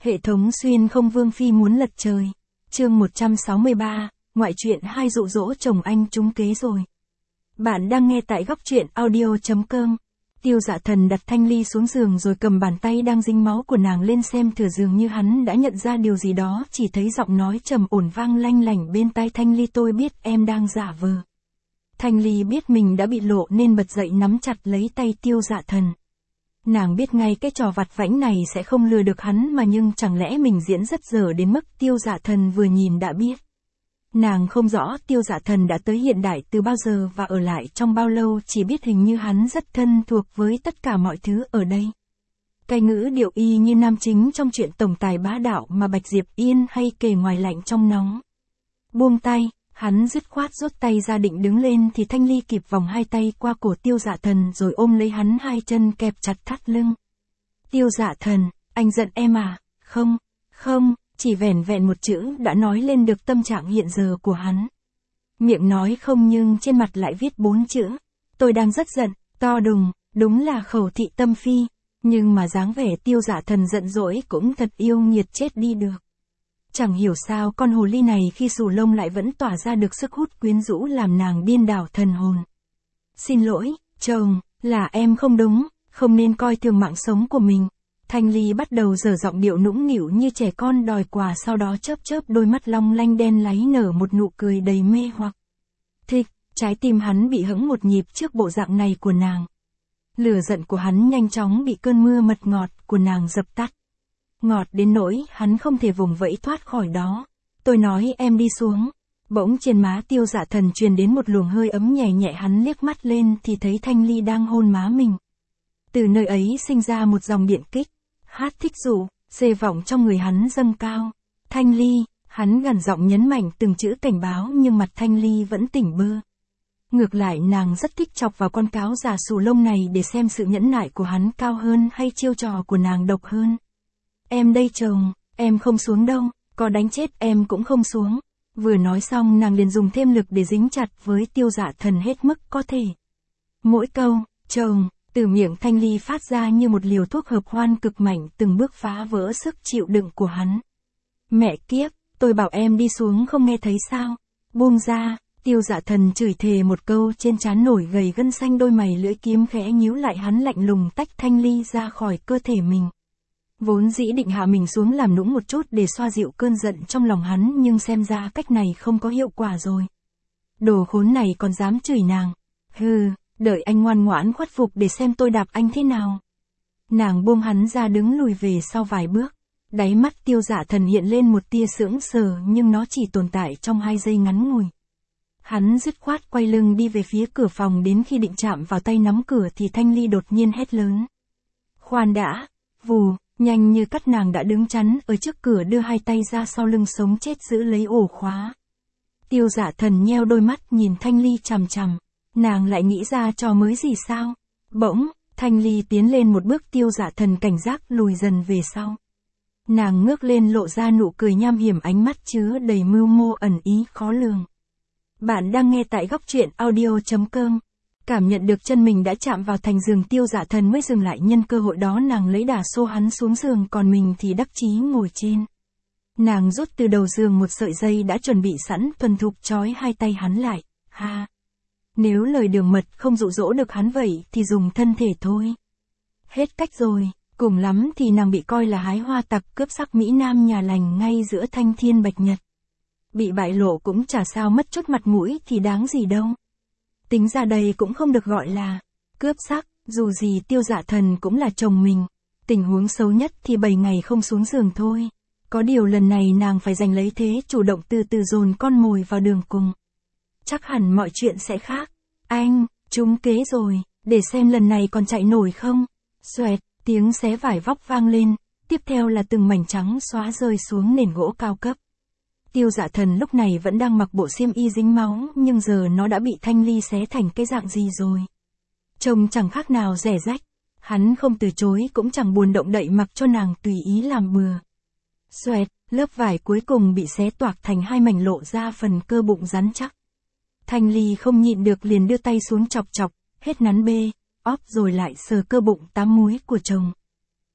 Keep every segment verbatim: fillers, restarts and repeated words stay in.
Hệ thống xuyên không Vương Phi muốn lật trời. Chương một trăm sáu mươi ba, ngoại truyện hai dụ dỗ chồng anh trúng kế rồi. Bạn đang nghe tại góc truyện audio chấm com. Tiêu Dạ Thần đặt Thanh Ly xuống giường rồi cầm bàn tay đang dính máu của nàng lên xem thử, dường như hắn đã nhận ra điều gì đó, chỉ thấy giọng nói trầm ổn vang lanh lảnh bên tai Thanh Ly: tôi biết em đang giả vờ. Thanh Ly biết mình đã bị lộ nên bật dậy nắm chặt lấy tay Tiêu Dạ Thần. Nàng biết ngay cái trò vặt vãnh này sẽ không lừa được hắn mà, nhưng chẳng lẽ mình diễn rất dở đến mức Tiêu Dạ Thần vừa nhìn đã biết. Nàng không rõ Tiêu Dạ Thần đã tới hiện đại từ bao giờ và ở lại trong bao lâu, chỉ biết hình như hắn rất thân thuộc với tất cả mọi thứ ở đây. Cái ngữ điệu y như nam chính trong chuyện tổng tài bá đạo mà Bạch Diệp Yên hay kể ngoài lạnh trong nóng. Buông tay, hắn dứt khoát rút tay ra định đứng lên thì Thanh Ly kịp vòng hai tay qua cổ Tiêu Dạ Thần rồi ôm lấy hắn, hai chân kẹp chặt thắt lưng. Tiêu Dạ Thần, anh giận em à? Không, không. Chỉ vẻn vẹn một chữ đã nói lên được tâm trạng hiện giờ của hắn. Miệng nói không nhưng trên mặt lại viết bốn chữ. Tôi đang rất giận, to đùng, đúng là khẩu thị tâm phi. Nhưng mà dáng vẻ Tiêu Dạ Thần giận dỗi cũng thật yêu nghiệt chết đi được. Chẳng hiểu sao con hồ ly này khi xù lông lại vẫn tỏa ra được sức hút quyến rũ làm nàng điên đảo thần hồn. Xin lỗi, chồng, là em không đúng, không nên coi thường mạng sống của mình. Thanh Ly bắt đầu giở giọng điệu nũng nịu như trẻ con đòi quà, sau đó chớp chớp đôi mắt long lanh đen láy nở một nụ cười đầy mê hoặc. Thích, trái tim hắn bị hững một nhịp trước bộ dạng này của nàng. Lửa giận của hắn nhanh chóng bị cơn mưa mật ngọt của nàng dập tắt. Ngọt đến nỗi hắn không thể vùng vẫy thoát khỏi đó. Tôi nói em đi xuống. Bỗng trên má Tiêu Dạ Thần truyền đến một luồng hơi ấm nhẹ nhẹ, hắn liếc mắt lên thì thấy Thanh Ly đang hôn má mình. Từ nơi ấy sinh ra một dòng điện kích. Hát thích dụ, dê vọng trong người hắn dâng cao. Thanh Ly, hắn gằn giọng nhấn mạnh từng chữ cảnh báo, nhưng mặt Thanh Ly vẫn tỉnh bơ. Ngược lại nàng rất thích chọc vào con cáo già xù lông này để xem sự nhẫn nại của hắn cao hơn hay chiêu trò của nàng độc hơn. Em đây chồng, em không xuống đâu, có đánh chết em cũng không xuống. Vừa nói xong nàng liền dùng thêm lực để dính chặt với Tiêu Dạ Thần hết mức có thể. Mỗi câu, chồng, từ miệng Thanh Ly phát ra như một liều thuốc hợp hoan cực mạnh, từng bước phá vỡ sức chịu đựng của hắn. Mẹ kiếp, tôi bảo em đi xuống không nghe thấy sao? Buông ra, Tiêu Dạ Thần chửi thề một câu, trên trán nổi gầy gân xanh, đôi mày lưỡi kiếm khẽ nhíu lại, hắn lạnh lùng tách Thanh Ly ra khỏi cơ thể mình. Vốn dĩ định hạ mình xuống làm nũng một chút để xoa dịu cơn giận trong lòng hắn, nhưng xem ra cách này không có hiệu quả rồi. Đồ khốn này còn dám chửi nàng. Hừ. Đợi anh ngoan ngoãn khuất phục để xem tôi đạp anh thế nào. Nàng buông hắn ra đứng lùi về sau vài bước. Đáy mắt Tiêu Dạ Thần hiện lên một tia sững sờ, nhưng nó chỉ tồn tại trong hai giây ngắn ngủi. Hắn dứt khoát quay lưng đi về phía cửa phòng, đến khi định chạm vào tay nắm cửa thì Thanh Ly đột nhiên hét lớn. Khoan đã, vù, nhanh như cắt nàng đã đứng chắn ở trước cửa, đưa hai tay ra sau lưng sống chết giữ lấy ổ khóa. Tiêu Dạ Thần nheo đôi mắt nhìn Thanh Ly chằm chằm. Nàng lại nghĩ ra trò mới gì sao? Bỗng, Thanh Ly tiến lên một bước, Tiêu Dạ Thần cảnh giác lùi dần về sau. Nàng ngước lên lộ ra nụ cười nham hiểm, ánh mắt chứa đầy mưu mô ẩn ý khó lường. Bạn đang nghe tại góc truyện audio chấm com. Cảm nhận được chân mình đã chạm vào thành giường, Tiêu Dạ Thần mới dừng lại, nhân cơ hội đó nàng lấy đà xô hắn xuống giường, còn mình thì đắc chí ngồi trên. Nàng rút từ đầu giường một sợi dây đã chuẩn bị sẵn, thuần thục trói hai tay hắn lại. Ha! Nếu lời đường mật không dụ dỗ được hắn vậy thì dùng thân thể thôi. Hết cách rồi, cùng lắm thì nàng bị coi là hái hoa tặc cướp sắc mỹ nam nhà lành ngay giữa thanh thiên bạch nhật. Bị bại lộ cũng chả sao, mất chút mặt mũi thì đáng gì đâu. Tính ra đây cũng không được gọi là cướp sắc, dù gì Tiêu Dạ Thần cũng là chồng mình. Tình huống xấu nhất thì bảy ngày không xuống giường thôi. Có điều lần này nàng phải giành lấy thế chủ động, từ từ dồn con mồi vào đường cùng. Chắc hẳn mọi chuyện sẽ khác. Anh, trúng kế rồi, để xem lần này còn chạy nổi không. Xoẹt, tiếng xé vải vóc vang lên, tiếp theo là từng mảnh trắng xóa rơi xuống nền gỗ cao cấp. Tiêu Dạ Thần lúc này vẫn đang mặc bộ xiêm y dính máu, nhưng giờ nó đã bị Thanh Ly xé thành cái dạng gì rồi. Trông chẳng khác nào rẻ rách. Hắn không từ chối cũng chẳng buồn động đậy, mặc cho nàng tùy ý làm bừa. Xoẹt, lớp vải cuối cùng bị xé toạc thành hai mảnh, lộ ra phần cơ bụng rắn chắc. Thanh Ly không nhịn được liền đưa tay xuống chọc chọc, hết nắn bê, óp rồi lại sờ cơ bụng tám múi của chồng.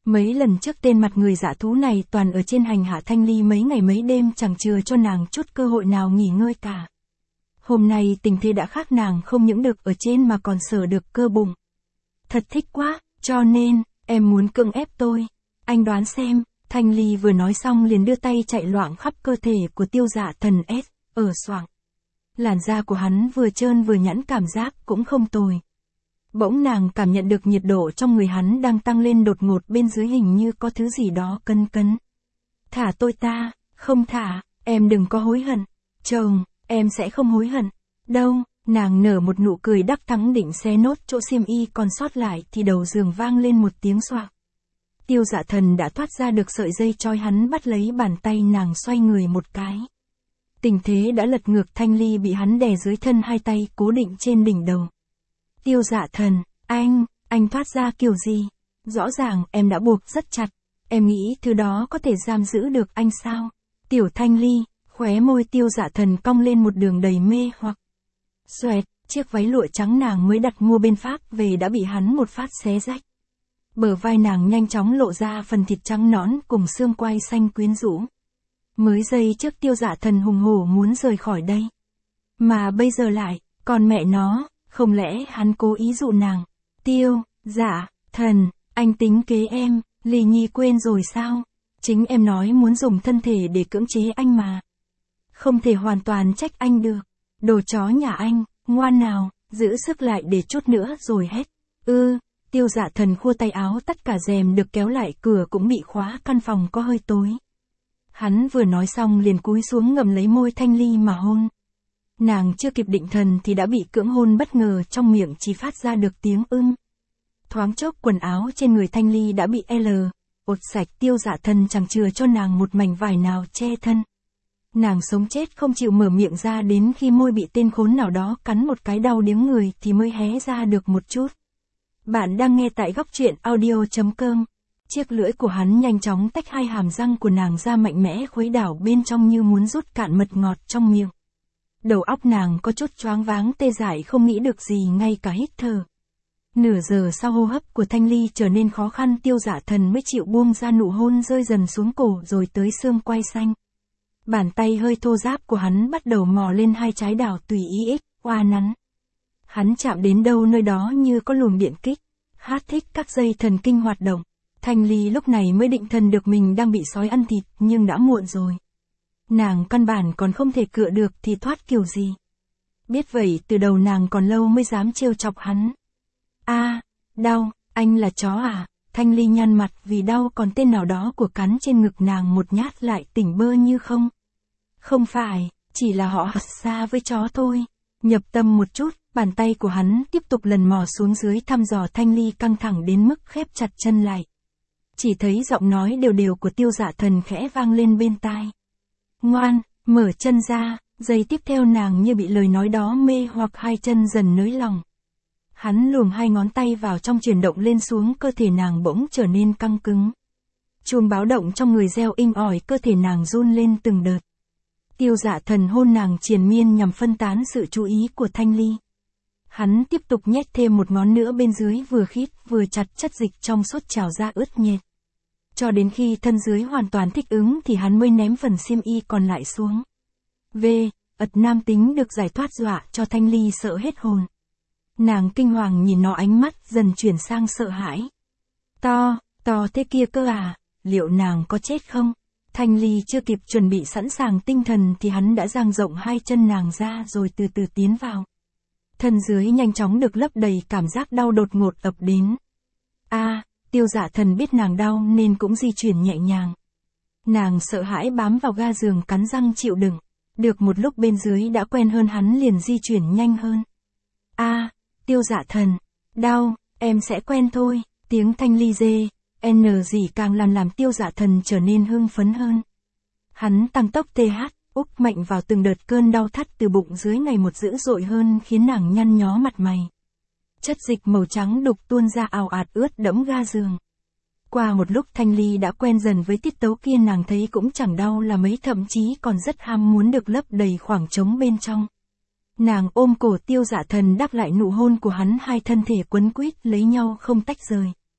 Mấy lần trước tên mặt người dã thú này toàn ở trên hành hạ Thanh Ly mấy ngày mấy đêm chẳng chừa cho nàng chút cơ hội nào nghỉ ngơi cả. Hôm nay tình thế đã khác, nàng không những được ở trên mà còn sờ được cơ bụng. Thật thích quá, cho nên, em muốn cưỡng ép tôi. Anh đoán xem, Thanh Ly vừa nói xong liền đưa tay chạy loạn khắp cơ thể của Tiêu Dạ Thần S, ở xoạng. Làn da của hắn vừa trơn vừa nhẵn, cảm giác cũng không tồi. Bỗng nàng cảm nhận được nhiệt độ trong người hắn đang tăng lên đột ngột, bên dưới hình như có thứ gì đó cấn cấn. Thả tôi ta, không thả, em đừng có hối hận. Chồng, em sẽ không hối hận. Đâu, nàng nở một nụ cười đắc thắng, định xé nốt chỗ xiêm y còn sót lại thì đầu giường vang lên một tiếng xoạc. Tiêu Dạ Thần đã thoát ra được sợi dây trói hắn, bắt lấy bàn tay nàng xoay người một cái. Tình thế đã lật ngược, Thanh Ly bị hắn đè dưới thân, hai tay cố định trên đỉnh đầu. Tiêu Dạ Thần, anh, anh thoát ra kiểu gì? Rõ ràng em đã buộc rất chặt. Em nghĩ thứ đó có thể giam giữ được anh sao? Tiểu Thanh Ly, khóe môi Tiêu Dạ Thần cong lên một đường đầy mê hoặc. Xoẹt, chiếc váy lụa trắng nàng mới đặt mua bên Pháp về đã bị hắn một phát xé rách. Bờ vai nàng nhanh chóng lộ ra phần thịt trắng nõn cùng xương quai xanh quyến rũ. Mới giây trước Tiêu Dạ Thần hùng hổ muốn rời khỏi đây. Mà bây giờ lại, còn mẹ nó, không lẽ hắn cố ý dụ nàng? Tiêu, Dạ, Thần, anh tính kế em, Ly Nhi quên rồi sao? Chính em nói muốn dùng thân thể để cưỡng chế anh mà. Không thể hoàn toàn trách anh được. Đồ chó nhà anh, ngoan nào, giữ sức lại để chút nữa rồi hết. Ư, Tiêu Dạ Thần khua tay áo, tất cả rèm được kéo lại, cửa cũng bị khóa, căn phòng có hơi tối. Hắn vừa nói xong liền cúi xuống ngậm lấy môi Thanh Ly mà hôn. Nàng chưa kịp định thần thì đã bị cưỡng hôn bất ngờ, trong miệng chỉ phát ra được tiếng ưm. Thoáng chốc quần áo trên người Thanh Ly đã bị L, ột sạch. Tiêu Dạ Thần chẳng chừa cho nàng một mảnh vải nào che thân. Nàng sống chết không chịu mở miệng ra, đến khi môi bị tên khốn nào đó cắn một cái đau điếng người thì mới hé ra được một chút. Bạn đang nghe tại góc truyện audio chấm com. Chiếc lưỡi của hắn nhanh chóng tách hai hàm răng của nàng ra, mạnh mẽ khuấy đảo bên trong như muốn rút cạn mật ngọt trong miệng. Đầu óc nàng có chút choáng váng tê dại, không nghĩ được gì, ngay cả hít thở. Nửa giờ sau hô hấp của Thanh Ly trở nên khó khăn, Tiêu Dạ Thần mới chịu buông ra, nụ hôn rơi dần xuống cổ rồi tới xương quai xanh. Bàn tay hơi thô ráp của hắn bắt đầu mò lên hai trái đào tùy ý ích, oa nắn. Hắn chạm đến đâu nơi đó như có luồng điện kích, hát thích các dây thần kinh hoạt động. Thanh Ly lúc này mới định thần được mình đang bị sói ăn thịt, nhưng đã muộn rồi. Nàng căn bản còn không thể cựa được thì thoát kiểu gì. Biết vậy từ đầu nàng còn lâu mới dám trêu chọc hắn. A, à, đau, anh là chó à? Thanh Ly nhăn mặt vì đau, còn tên nào đó của cắn trên ngực nàng một nhát lại tỉnh bơ như không. Không phải, chỉ là họ xa với chó thôi. Nhập tâm một chút, bàn tay của hắn tiếp tục lần mò xuống dưới thăm dò Thanh Ly, căng thẳng đến mức khép chặt chân lại. Chỉ thấy giọng nói đều đều của Tiêu Dạ Thần khẽ vang lên bên tai. Ngoan, mở chân ra. Giây tiếp theo nàng như bị lời nói đó mê hoặc, hai chân dần nới lỏng. Hắn luồn hai ngón tay vào trong, chuyển động lên xuống, cơ thể nàng bỗng trở nên căng cứng. Chuông báo động trong người reo inh ỏi, cơ thể nàng run lên từng đợt. Tiêu Dạ Thần hôn nàng triền miên nhằm phân tán sự chú ý của Thanh Ly. Hắn tiếp tục nhét thêm một ngón nữa bên dưới, vừa khít vừa chặt, chất dịch trong suốt trào ra ướt nhệt. Cho đến khi thân dưới hoàn toàn thích ứng thì hắn mới ném phần xiêm y còn lại xuống. V, ật nam tính được giải thoát, dọa cho Thanh Ly sợ hết hồn. Nàng kinh hoàng nhìn nó, ánh mắt dần chuyển sang sợ hãi. To, to thế kia cơ à, liệu nàng có chết không? Thanh Ly chưa kịp chuẩn bị sẵn sàng tinh thần thì hắn đã dang rộng hai chân nàng ra rồi từ từ tiến vào. Thân dưới nhanh chóng được lấp đầy, cảm giác đau đột ngột ập đến. A, à, Tiêu Dạ Thần biết nàng đau nên cũng di chuyển nhẹ nhàng. Nàng sợ hãi bám vào ga giường, cắn răng chịu đựng. Được một lúc bên dưới đã quen hơn, hắn liền di chuyển nhanh hơn. A, à, Tiêu Dạ Thần, đau, em sẽ quen thôi. Tiếng Thanh Ly dê, n gì càng làm làm Tiêu Dạ Thần trở nên hưng phấn hơn. Hắn tăng tốc th, úp mạnh vào từng đợt, cơn đau thắt từ bụng dưới ngày một dữ dội hơn, khiến nàng nhăn nhó mặt mày. Chất dịch màu trắng đục tuôn ra ào ạt ướt đẫm ga giường. Qua một lúc Thanh Ly đã quen dần với tiết tấu kia, nàng thấy cũng chẳng đau là mấy, thậm chí còn rất ham muốn được lấp đầy khoảng trống bên trong. Nàng ôm cổ Tiêu Dạ Thần đáp lại nụ hôn của hắn, hai thân thể quấn quýt lấy nhau không tách rời.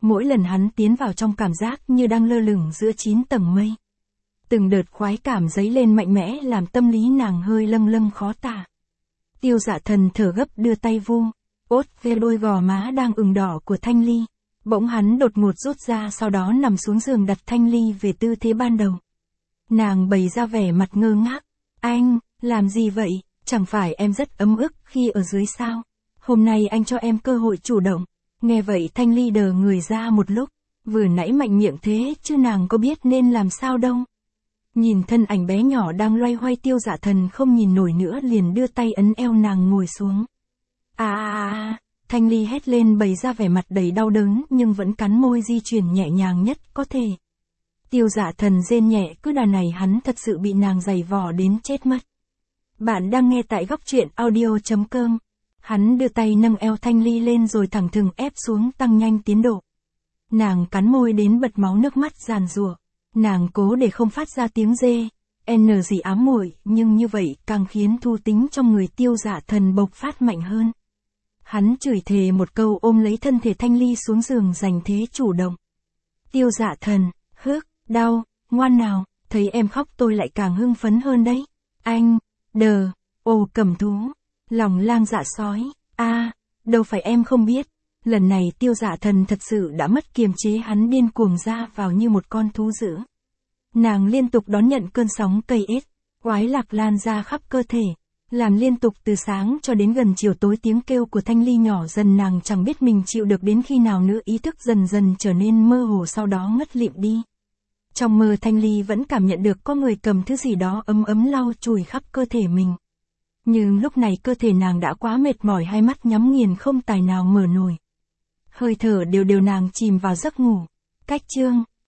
Mỗi lần hắn tiến vào trong cảm giác như đang lơ lửng giữa chín tầng mây. Từng đợt khoái cảm dấy lên mạnh mẽ làm tâm lý nàng hơi lâng lâng khó tả. Tiêu Dạ Thần thở gấp đưa tay vu, ốt ve đôi gò má đang ửng đỏ của Thanh Ly. Bỗng hắn đột ngột rút ra, sau đó nằm xuống giường đặt Thanh Ly về tư thế ban đầu. Nàng bày ra vẻ mặt ngơ ngác. Anh, làm gì vậy? Chẳng phải em rất ấm ức khi ở dưới sao? Hôm nay anh cho em cơ hội chủ động. Nghe vậy Thanh Ly đờ người ra một lúc. Vừa nãy mạnh miệng thế chứ nàng có biết nên làm sao đâu. Nhìn thân ảnh bé nhỏ đang loay hoay, Tiêu Dạ Thần không nhìn nổi nữa liền đưa tay ấn eo nàng ngồi xuống. À à à, Thanh Ly hét lên bày ra vẻ mặt đầy đau đớn nhưng vẫn cắn môi di chuyển nhẹ nhàng nhất có thể. Tiêu Dạ Thần rên nhẹ, cứ đà này hắn thật sự bị nàng giày vò đến chết mất. Bạn đang nghe tại góc truyện audio chấm com. Hắn đưa tay nâng eo Thanh Ly lên rồi thẳng thừng ép xuống, tăng nhanh tiến độ. Nàng cắn môi đến bật máu, nước mắt giàn giụa. Nàng cố để không phát ra tiếng rê, n gì ám muội, nhưng như vậy càng khiến thu tính trong người Tiêu Dạ Thần bộc phát mạnh hơn. Hắn chửi thề một câu ôm lấy thân thể Thanh Ly xuống giường giành thế chủ động. Tiêu Dạ Thần, hước, đau, ngoan nào, thấy em khóc tôi lại càng hưng phấn hơn đấy. Anh, đờ, ồ cầm thú, lòng lang dạ sói, a, à, đâu phải em không biết. Lần này Tiêu Dạ Thần thật sự đã mất kiềm chế, hắn điên cuồng ra vào như một con thú dữ. Nàng liên tục đón nhận cơn sóng cây ết, oái lạc lan ra khắp cơ thể, làm liên tục từ sáng cho đến gần chiều tối. Tiếng kêu của Thanh Ly nhỏ dần, nàng chẳng biết mình chịu được đến khi nào nữa, ý thức dần dần trở nên mơ hồ, sau đó ngất lịm đi. Trong mơ Thanh Ly vẫn cảm nhận được có người cầm thứ gì đó ấm ấm lau chùi khắp cơ thể mình. Nhưng lúc này cơ thể nàng đã quá mệt mỏi, hai mắt nhắm nghiền không tài nào mở nổi. Hơi thở đều đều, nàng chìm vào giấc ngủ. Cách chương